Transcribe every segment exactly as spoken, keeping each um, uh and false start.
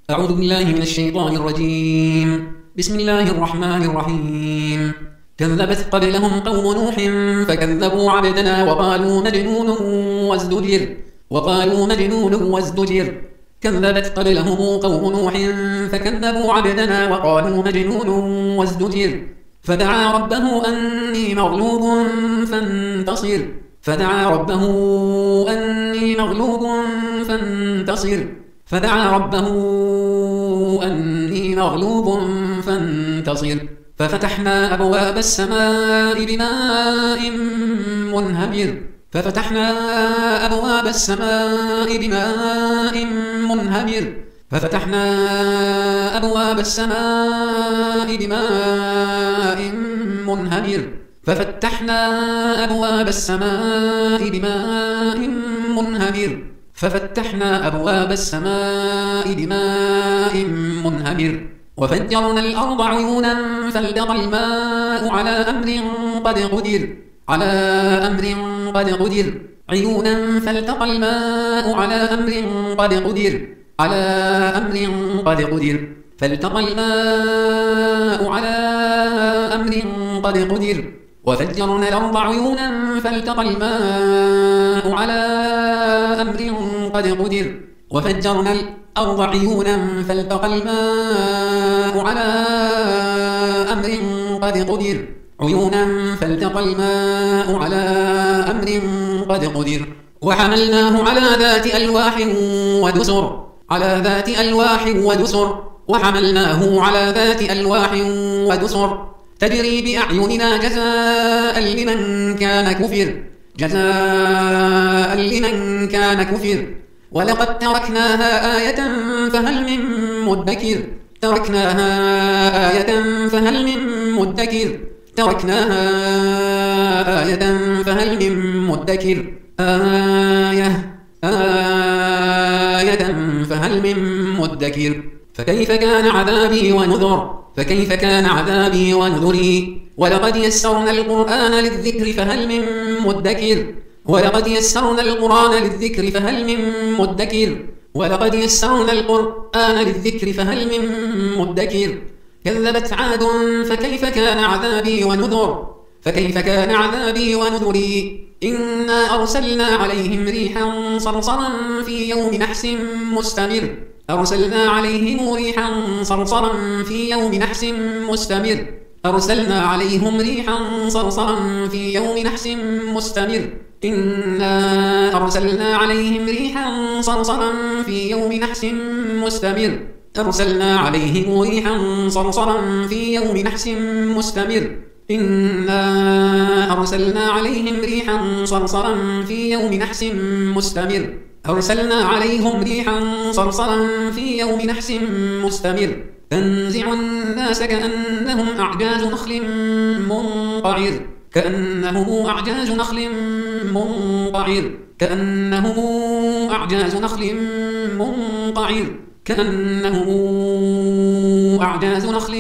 أعوذ بالله من الشيطان الرجيم. بسم الله الرحمن الرحيم. كذبت قبلهم قوم نوح فكذبوا عبدنا وقالوا مجنون وازدجر وقالوا مجنون وازدجر كذبت قبلهم قوم نوح فكذبوا عبدنا وقالوا مجنون وازدجر فدعا ربه أني مغلوب فانتصر فدعا ربه أني مغلوب فانتصر فدعا ربه أني مغلوب فانتصر ففتحنا أبواب السماء بماء منهمر ففتحنا أبواب السماء بماء منهمر ففتحنا أبواب السماء بماء منهمر ففتحنا أبواب السماء بماء منهمر ففتحنا أبواب السماء بماء منهمر وفجرنا الأرض عيونا فالتقى الماء على أمر قد قدر على أمر قد قدر عيونا فالتقى الماء على أمر قد قدر على أمر قد قدر فالتقى الماء على أمر قد قدر وفجرنا الأرض عيونا فالتقى الماء على أمر قد قدر وفجرنا الأرض عيونا فالتقى الماء على أمر قد قدر عيونا فالتقى الماء على أمر قد قدر وحملناه على ذات ألواح ودسر على ذات ألواح ودسر وحملناه على ذات ألواح ودسر تجري بأعيننا جزاء لمن كان كفر جزاء لمن كان كفر ولقد تركناها آية فهل من مدكر تركناها آية فهل من مدكر تركناها آية فهل من مدكر آية آية فهل من مدكر فكيف كان عذابي ونذر فكيف كان عذابي ونذري ولقد يسرنا القرآن للذكر فهل من مدكر ولقد يسرنا القرآن للذكر فهل من مدكر ولقد يسرنا القرآن للذكر فهل من مدكر كذبت عاد فكيف كان عذابي ونذر فكيف كان عذابي ونذري إنا أرسلنا عليهم ريحا صرصرا في يوم نحس مستمر أرسلنا عليهم ريحا صرصرا في يوم نحس مستمر أرسلنا عليهم ريحا صرصرا في يوم نحس مستمر إنا أرسلنا عليهم ريحا صرصرا في يوم نحس مستمر أرسلنا عليهم ريحا صرصرا في يوم نحس مستمر إنا أرسلنا عليهم ريحا صرصرا في يوم نحس مستمر أرسلنا عليهم ريحا صرصرا في يوم نحس مستمر تنزع الناس كأنهم أعجاز نخل منقعر كأنهم أعجاز نخل منقعر كأنهم أعجاز نخل منقعر كأنهم أعجاز نخل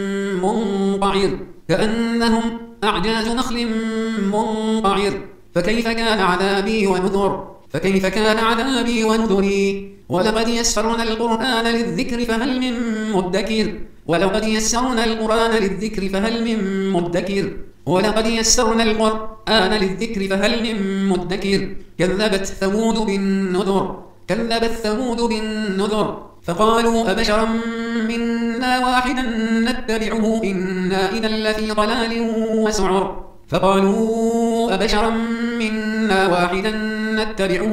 منقعر كأنهم أعجاز نخل منقعر فكيف كان عذابي ونذر فكيف كان عذابي ونذري ولقد يسرنا القرآن للذكر فهل من مدكر ولقد يسرنا القرآن للذكر فهل من مدكر ولقد يسرنا القرآن للذكر فهل من مدكر كذبت ثمود بالنذر كذبت ثمود بالنذر فقالوا أبشرا منا واحدا نتبعه إنا إذا لفي ضلال وسعر فقالوا أبشرا منا واحدا نتبعه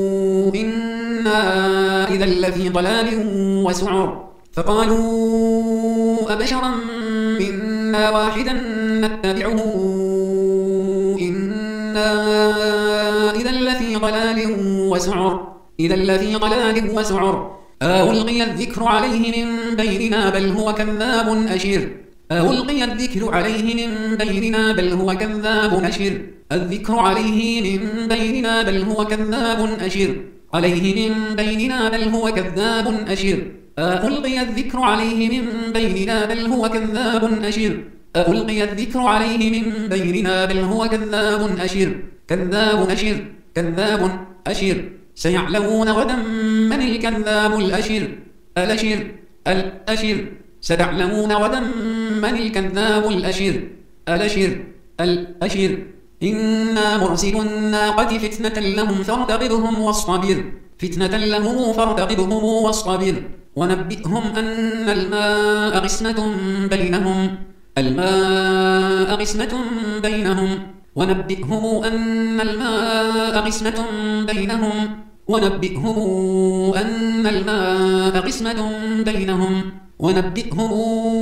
إنا إذا لفي ضلال وسعر فقالوا أبشرا منا واحدا نتبعه إنا إذا لفي ضلال وسعر إذا لفي ضلال وسعر ألقي الذكر عليه من بيننا بل هو كذاب أشر ألقي الذكر عليه من بيننا بل هو كذاب أشر الذكر عليه من بيننا بل هو كذاب أشر عليه من بيننا بل هو كذاب أشر ألقي الذكر عليه من بيننا بل هو كذاب أشر ألقي الذكر عليه من بيننا بل هو كذاب أشر كذاب أشر كذاب أشر سيعلمون غدا من الكذاب الأشر الأشر الأشر ستعلمون غدا من الكذاب الأشر الأشر الأشر إنا مرسل الناقة فتنة لهم فارتقبهم واصطبر فتنة لهم فارتقبهم واصطبر ونبئهم أن الماء قسمة بينهم الماء قسمة بينهم ونبئهم أن الماء قسمة بينهم ونبئهم أن الماء قسمة بينهم ونبئهم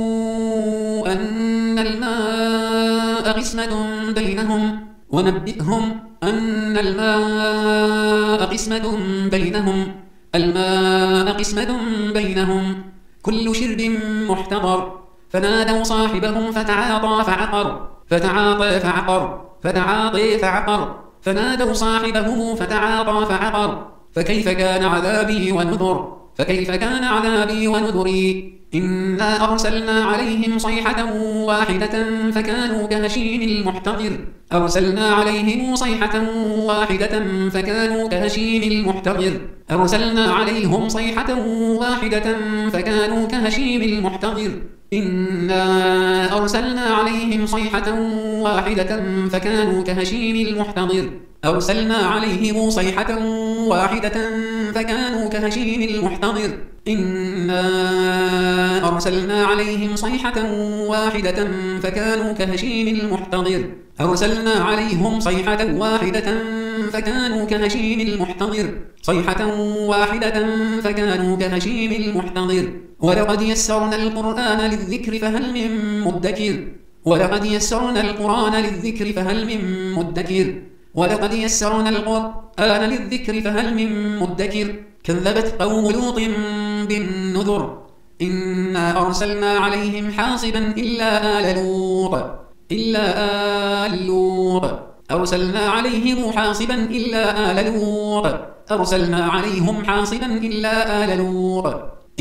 أن الماء قسمة بينهم ونبئهم أن الماء قسمة بينهم الماء قسمة بينهم كل شرب محتضر فنادوا صاحبهم فتعاطى فعقر فتعاطى فعقر فتعاطى فعقر فنادوا صاحبهم فتعاطى فعقر فكيف كان عذابي ونذر فكيف كان عذابي ونذري إنا أرسلنا عليهم صيحة واحدة فكانوا كهشيم المحتضر أرسلنا عليهم صيحة واحدة فكانوا كهشيم المحتضر أرسلنا عليهم صيحة واحدة فكانوا كهشيم المحتضر إنا أرسلنا عليهم صيحة واحدة فكانوا كهشيم المحتضر أرسلنا عليهم صيحة واحدة فكانوا كهشيم المحتضر إنا أرسلنا عليهم صيحة واحدة فكانوا كهشيم المحتضر أرسلنا عليهم صيحة واحدة فكانوا كهشيم المحتضر صيحة واحدة فكانوا كهشيم المحتضر ولقد يسرنا القرآن للذكر فهل من مدكر ولقد يسرنا القرآن للذكر فهل من مدكر ولقد يسرنا القرآن للذكر فهل من مدكر كذبت قوم لوط بالنذر إنا أرسلنا عليهم حاصبا إلا آل لوط إلا آل لوط أرسلنا عليهم حاصبا إلا آل لوط أرسلنا عليهم حاصبا إلا آل لوط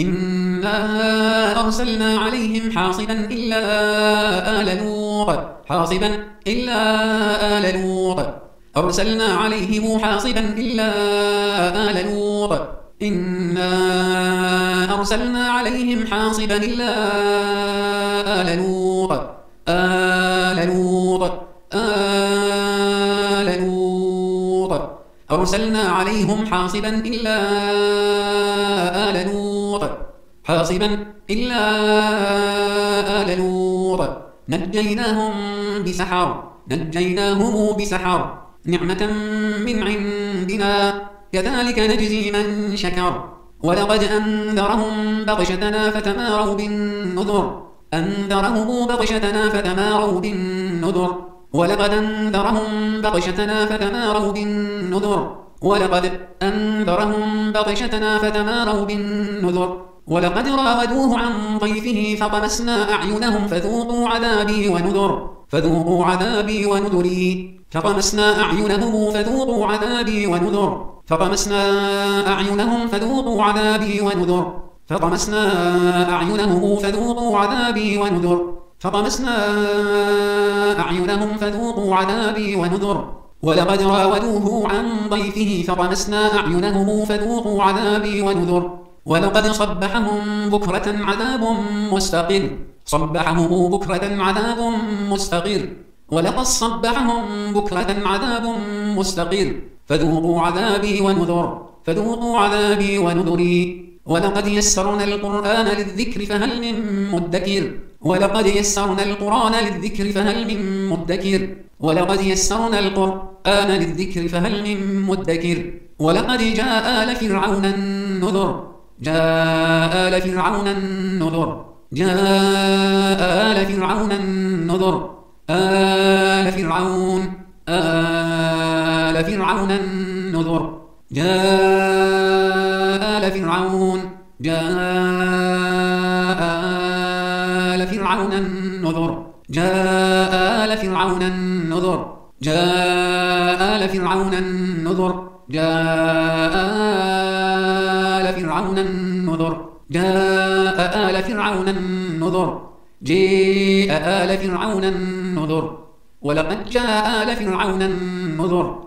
إنا أرسلنا عليهم حاصبا إلا آل لوط حاصبا إلا آل لوط أرسلنا عليهم حاصبا إلا آل لوط إنا أرسلنا عليهم حاصبا إلا آل لوط آل لوط آل لوط أرسلنا عليهم حاصبا إلا آل لوط حاصبا إلا آل لوط نجيناهم بسحر نجيناهم بسحر نعمة من عندنا كذلك نجزي من شكر ولقد أنذرهم بطشتنا فتماروا بالنذر أنذرهم بطشتنا فتماروا بالنذر ولقد أنذرهم بطشتنا فتماروا بالنذر ولقد أنذرهم بطشتنا فتماروا بالنذر ولقد راودوه عن ضيفه فطمسنا أعينهم فذوقوا عذابي ونذر فذوقوا عذابي ونذري فطمسنا أعينهم فذوقوا عذابي ونذر فطمسنا أعينهم فذوقوا عذابي ونذر فطمسنا أعينهم فذوقوا عذابي ونذر فطمسنا أعينهم فذوقوا عذابي ونذر ولقد راودوه عن ضيفه فطمسنا أعينهم فذوقوا عذابي ونذر ولقد صبحهم بكرة عذاب مستقر صبحهم بكرة عذاب مستقر ولقد صبحهم بكرة عذاب مستقر فذوقوا عذابي ونذر فذوقوا عذابي ونذري ولقد يسرنا القرآن للذكر فهل من مدكر ولقد يسرنا القرآن للذكر فهل من مدكر ولقد يسرنا القرآن للذكر فهل من مدكر ولقد جاء آل فرعون النذر جاء آل فرعون النذر جاء آل فرعون النذر آل فرعون آل فرعون النذر جاء آل فرعون جاء آل فرعون النذر جاء آل فرعون النذر جاء آل فرعون النذر جاء آل فرعون النذر جاء آل فرعون النذر جاء آل فرعون النذر ولقد جاء آل فرعون النذر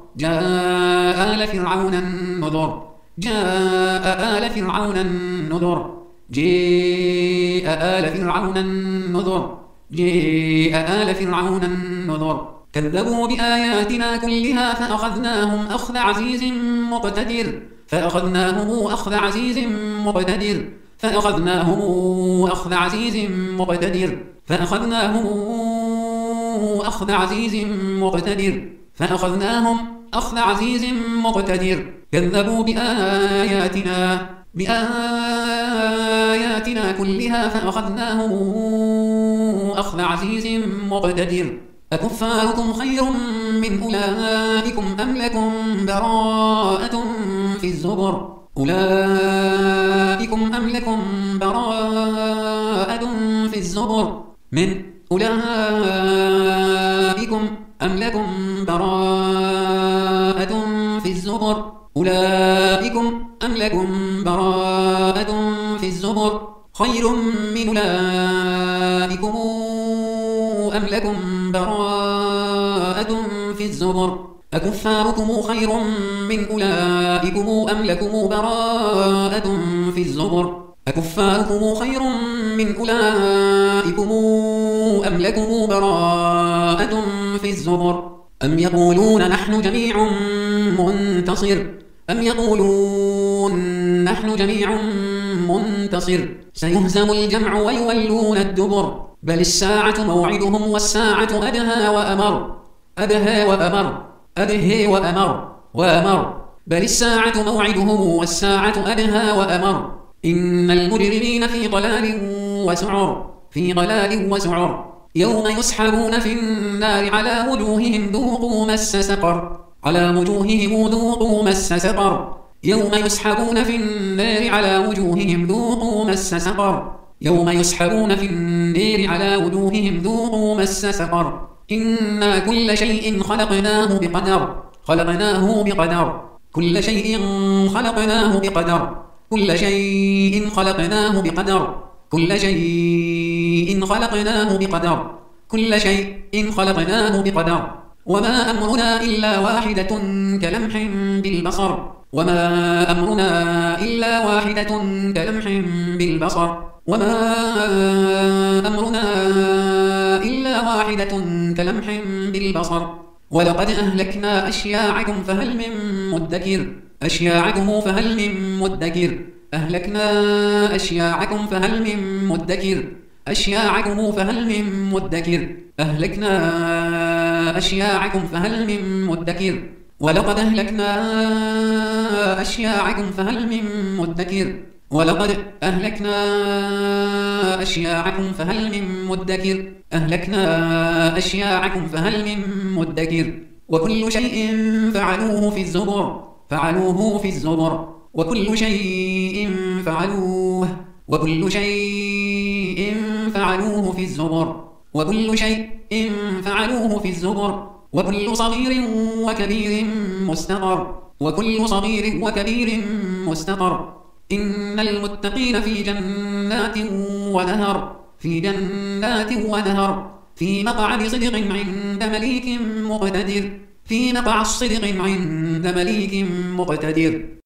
جاء آل فرعون النذر جاء آل فرعون النذر جاء آل فرعون النذر جاء آل فرعون النذر كذبوا بآياتنا كلها فأخذناهم أخذ عزيز مقتدر فأخذناهم أخذ عزيز مقتدر فأخذناهم أخذ عزيز مقتدر فأخذناهم أخذ عزيز مقتدر فأخذناهم أخذ عزيز مقتدر كذبوا بآياتنا بآياتنا كلها فأخذناهم أخذ عزيز مقتدر أكفاركم خير من أولئكم أم لكم براءة في الزبر أولئكم أم لكم براءة في الزبر من أولئكم أم لكم براءة في الزبر أولئكم أم لكم براءة في الزبر خير من أولئكم أم لكم براءة في الزبر أكفاركم خير من أولئكم أم لكم براءة في الزبر أكفاركم خير من أولئكم أم لكم براءة في الزبر أم يقولون نحن جميع منتصر أم يقولون نحن جميع منتصر سيهزم الجمع ويولون الدبر بل الساعة موعدهم والساعة أدهى وأمر أدهى وأمر أدهى وأمر وأمر بل الساعة موعدهم والساعة أدهى وأمر إن المجرمين في ضلال وسعر في ضلال وسعر يوم يسحبون في النار على وجوههم ذوقوا مس سقر على وجوههم ذوقوا مس سقر يوم يسحبون في النار على وجوههم ذوقوا مس سقر يوم يسحبون في النار على وجوههم ذوقوا مس سقر إنا كل شيء خلقناه بقدر خلقناه بقدر كل شيء خلقناه بقدر كل شيء خلقناه بقدر كل شيء خلقناه بقدر كل شيء خلقناه بقدر وما أمرنا إلا واحدة كلمح بالبصر وما أمرنا إلا واحدة كلمح بالبصر وما أمرنا إلا واحدة كلمح بالبصر ولقد أهلكنا أشياعكم فهل من مدكر أشياعكم فهل من مدكر أهلكنا أشياعكم فهل من مدكر أشياعكم فهل من مدكر أهلكنا أشياعكم فهل من مدكر ولقد أهلكنا أشياعكم فهل من مدكر ولقد أهلكنا أشياعكم فهل من مدكر أهلكنا أشياعكم فهل من مدكر وكل شيء فعلوه في الزبر فعلوه في الزبر وكل شيء فعلوه وكل شيء فعلوه في الزبر وكل شيء فعلوه في الزبر وكل صغير وكبير مستقر وكل صغير وكبير مستقر إن المتقين في جنات ونهر في جنات ونهر في مقعد صدق عند مليك مقتدر في مقعد صدق عند مليك مقتدر